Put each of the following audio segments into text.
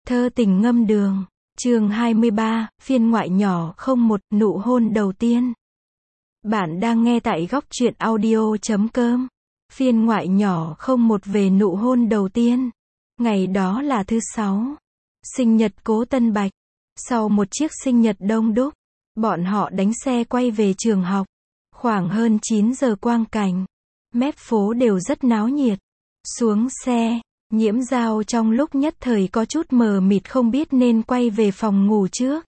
Thơ tình ngâm đường, chương 23, phiên ngoại nhỏ 01, nụ hôn đầu tiên. Bạn đang nghe tại góc truyện audio.com. Phiên ngoại nhỏ 01 về nụ hôn đầu tiên. Ngày đó là thứ Sáu. Sinh nhật Cố Tân Bạch. Sau một chiếc sinh nhật đông đúc, bọn họ đánh xe quay về trường học. Khoảng hơn 9 giờ quang cảnh. Mép phố đều rất náo nhiệt. Xuống xe, Nhiễm Dao trong lúc nhất thời có chút mờ mịt không biết nên quay về phòng ngủ trước,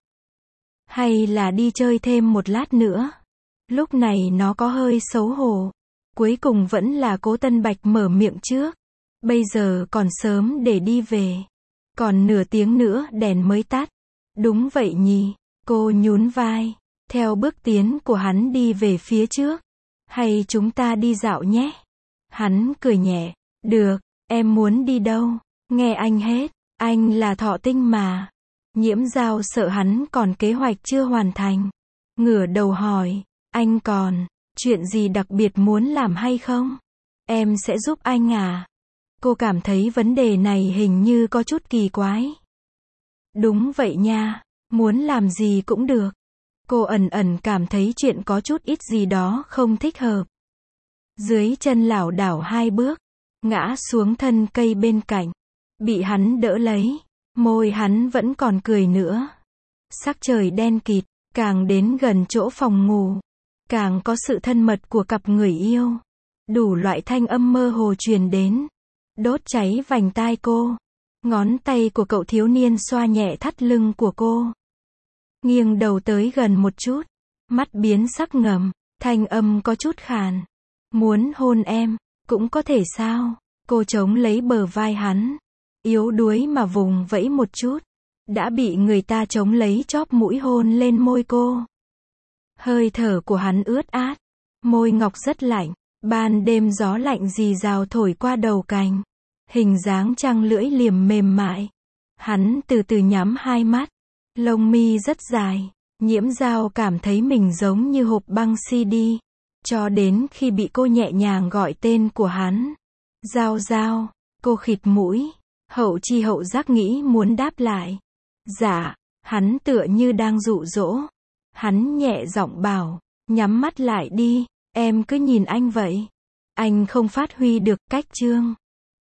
hay là đi chơi thêm một lát nữa. Lúc này nó có hơi xấu hổ. Cuối cùng vẫn là Cố Tân Bạch mở miệng trước. Bây giờ còn sớm để đi về. Còn nửa tiếng nữa đèn mới tắt. Đúng vậy nhỉ, cô nhún vai. Theo bước tiến của hắn đi về phía trước. Hay chúng ta đi dạo nhé. Hắn cười nhẹ. Được, em muốn đi đâu? Nghe anh hết, anh là Thọ Tinh mà. Nhiễm Dao sợ hắn còn kế hoạch chưa hoàn thành. Ngửa đầu hỏi, anh còn chuyện gì đặc biệt muốn làm hay không? Em sẽ giúp anh à? Cô cảm thấy vấn đề này hình như có chút kỳ quái. Đúng vậy nha, muốn làm gì cũng được. Cô ẩn ẩn cảm thấy chuyện có chút ít gì đó không thích hợp. Dưới chân lảo đảo hai bước, ngã xuống thân cây bên cạnh, bị hắn đỡ lấy. Môi hắn vẫn còn cười nữa. Sắc trời đen kịt, càng đến gần chỗ phòng ngủ, càng có sự thân mật của cặp người yêu. Đủ loại thanh âm mơ hồ truyền đến, đốt cháy vành tai cô. Ngón tay của cậu thiếu niên xoa nhẹ thắt lưng của cô. Nghiêng đầu tới gần một chút, mắt biến sắc ngầm, thanh âm có chút khàn. Muốn hôn em, cũng có thể sao? Cô chống lấy bờ vai hắn, yếu đuối mà vùng vẫy một chút, đã bị người ta chống lấy chóp mũi hôn lên môi cô. Hơi thở của hắn ướt át, môi ngọc rất lạnh, ban đêm gió lạnh rì rào thổi qua đầu cành, hình dáng trăng lưỡi liềm mềm mại. Hắn từ từ nhắm hai mắt, lông mi rất dài, Nhiễm Dao cảm thấy mình giống như hộp băng CD, cho đến khi bị cô nhẹ nhàng gọi tên của hắn. Dao Dao, cô khịt mũi, hậu chi hậu giác nghĩ muốn đáp lại. Dạ, hắn tựa như đang dụ dỗ. Hắn nhẹ giọng bảo, nhắm mắt lại đi, em cứ nhìn anh vậy. Anh không phát huy được cách chương.